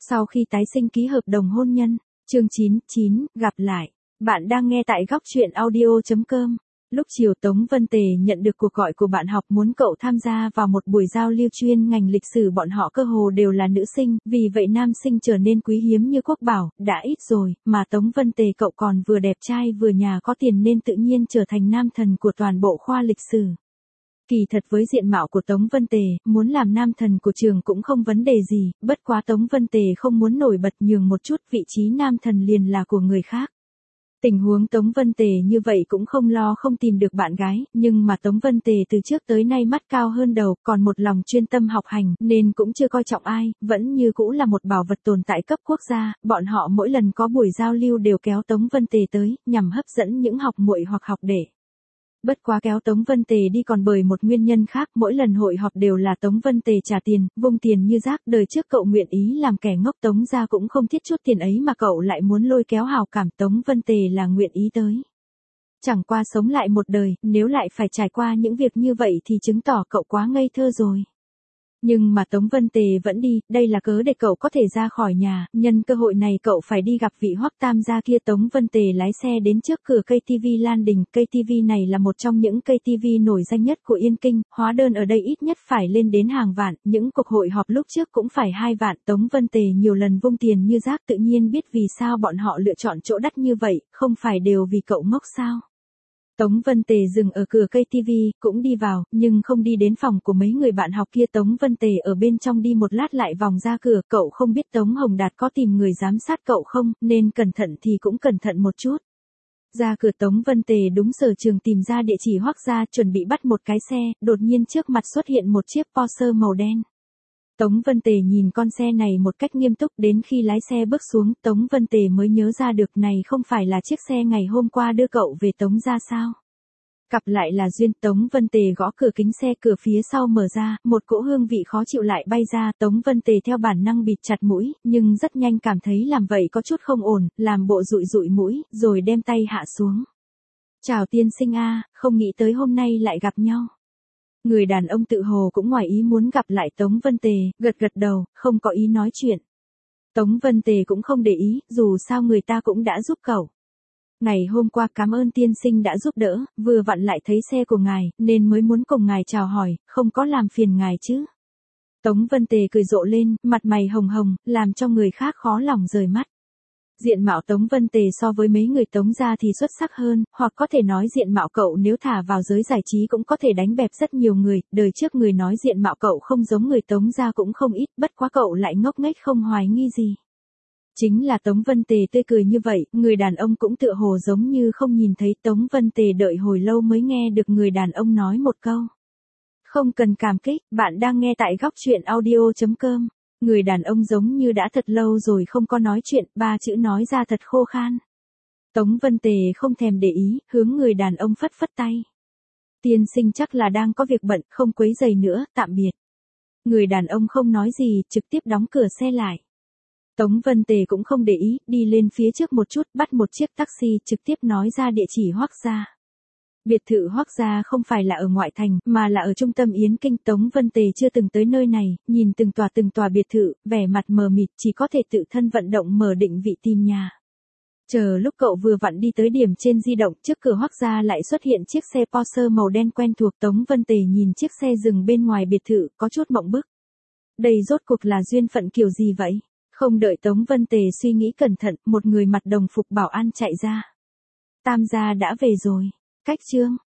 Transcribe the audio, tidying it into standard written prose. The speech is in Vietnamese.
Sau khi tái sinh ký hợp đồng hôn nhân, chương 9, gặp lại. Bạn đang nghe tại góc truyện audio.com. Lúc chiều Tống Vân Tề nhận được cuộc gọi của bạn học muốn cậu tham gia vào một buổi giao lưu chuyên ngành lịch sử, bọn họ cơ hồ đều là nữ sinh, vì vậy nam sinh trở nên quý hiếm như quốc bảo, đã ít rồi, mà Tống Vân Tề cậu còn vừa đẹp trai vừa nhà có tiền nên tự nhiên trở thành nam thần của toàn bộ khoa lịch sử. Kỳ thật với diện mạo của Tống Vân Tề, muốn làm nam thần của trường cũng không vấn đề gì, bất quá Tống Vân Tề không muốn nổi bật nhường một chút, vị trí nam thần liền là của người khác. Tình huống Tống Vân Tề như vậy cũng không lo không tìm được bạn gái, nhưng mà Tống Vân Tề từ trước tới nay mắt cao hơn đầu, còn một lòng chuyên tâm học hành, nên cũng chưa coi trọng ai, vẫn như cũ là một bảo vật tồn tại cấp quốc gia, bọn họ mỗi lần có buổi giao lưu đều kéo Tống Vân Tề tới, nhằm hấp dẫn những học muội hoặc học đệ. Bất quá kéo Tống Vân Tề đi còn bởi một nguyên nhân khác, mỗi lần hội họp đều là Tống Vân Tề trả tiền, vung tiền như rác, đời trước cậu nguyện ý làm kẻ ngốc, Tống gia cũng không thiết chút tiền ấy mà cậu lại muốn lôi kéo hào cảm, Tống Vân Tề là nguyện ý tới. Chẳng qua sống lại một đời, nếu lại phải trải qua những việc như vậy thì chứng tỏ cậu quá ngây thơ rồi. Nhưng mà Tống Vân Tề vẫn đi, đây là cớ để cậu có thể ra khỏi nhà, nhân cơ hội này cậu phải đi gặp vị Hoắc Tam gia kia. Tống Vân Tề lái xe đến trước cửa cây TV Lan Đình, cây TV này là một trong những cây TV nổi danh nhất của Yên Kinh, hóa đơn ở đây ít nhất phải lên đến hàng vạn, những cuộc hội họp lúc trước cũng phải 2 vạn, Tống Vân Tề nhiều lần vung tiền như rác, tự nhiên biết vì sao bọn họ lựa chọn chỗ đắt như vậy, không phải đều vì cậu ngốc sao. Tống Vân Tề dừng ở cửa cây TV, cũng đi vào, nhưng không đi đến phòng của mấy người bạn học kia. Tống Vân Tề ở bên trong đi một lát lại vòng ra cửa, cậu không biết Tống Hồng Đạt có tìm người giám sát cậu không, nên cẩn thận thì cũng cẩn thận một chút. Ra cửa Tống Vân Tề đúng sở trường tìm ra địa chỉ Hoắc gia, chuẩn bị bắt một cái xe, đột nhiên trước mặt xuất hiện một chiếc Porsche màu đen. Tống Vân Tề nhìn con xe này một cách nghiêm túc, đến khi lái xe bước xuống, Tống Vân Tề mới nhớ ra được này không phải là chiếc xe ngày hôm qua đưa cậu về Tống gia sao. Gặp lại là duyên. Tống Vân Tề gõ cửa kính xe, cửa phía sau mở ra, một cỗ hương vị khó chịu lại bay ra, Tống Vân Tề theo bản năng bịt chặt mũi, nhưng rất nhanh cảm thấy làm vậy có chút không ổn, làm bộ dụi dụi mũi, rồi đem tay hạ xuống. Chào tiên sinh a, không nghĩ tới hôm nay lại gặp nhau. Người đàn ông tự hồ cũng ngoài ý muốn gặp lại Tống Vân Tề, gật gật đầu, không có ý nói chuyện. Tống Vân Tề cũng không để ý, dù sao người ta cũng đã giúp cậu. Ngày hôm qua cảm ơn tiên sinh đã giúp đỡ, vừa vặn lại thấy xe của ngài, nên mới muốn cùng ngài chào hỏi, không có làm phiền ngài chứ. Tống Vân Tề cười rộ lên, mặt mày hồng hồng, làm cho người khác khó lòng rời mắt. Diện mạo Tống Vân Tề so với mấy người Tống gia thì xuất sắc hơn, hoặc có thể nói diện mạo cậu nếu thả vào giới giải trí cũng có thể đánh bẹp rất nhiều người, đời trước người nói diện mạo cậu không giống người Tống gia cũng không ít, bất quá cậu lại ngốc nghếch không hoài nghi gì. Chính là Tống Vân Tề tươi cười như vậy, người đàn ông cũng tựa hồ giống như không nhìn thấy. Tống Vân Tề đợi hồi lâu mới nghe được người đàn ông nói một câu. Không cần cảm kích, bạn đang nghe tại góc truyện audio.com. Người đàn ông giống như đã thật lâu rồi không có nói chuyện, 3 chữ nói ra thật khô khan. Tống Vân Tề không thèm để ý, hướng người đàn ông phất phất tay. Tiên sinh chắc là đang có việc bận, không quấy rầy nữa, tạm biệt. Người đàn ông không nói gì, trực tiếp đóng cửa xe lại. Tống Vân Tề cũng không để ý, đi lên phía trước một chút, bắt một chiếc taxi, trực tiếp nói ra địa chỉ Hoắc gia. Biệt thự Hoắc gia không phải là ở ngoại thành, mà là ở trung tâm Yến Kinh. Tống Vân Tề chưa từng tới nơi này, nhìn từng tòa biệt thự, vẻ mặt mờ mịt, chỉ có thể tự thân vận động mở định vị tìm nhà. Chờ lúc cậu vừa vặn đi tới điểm trên di động, trước cửa Hoắc gia lại xuất hiện chiếc xe Porsche màu đen quen thuộc. Tống Vân Tề nhìn chiếc xe dừng bên ngoài biệt thự, có chút mộng bức. Đây rốt cuộc là duyên phận kiểu gì vậy? Không đợi Tống Vân Tề suy nghĩ cẩn thận, một người mặc đồng phục bảo an chạy ra. Tam gia đã về rồi. Cách chương.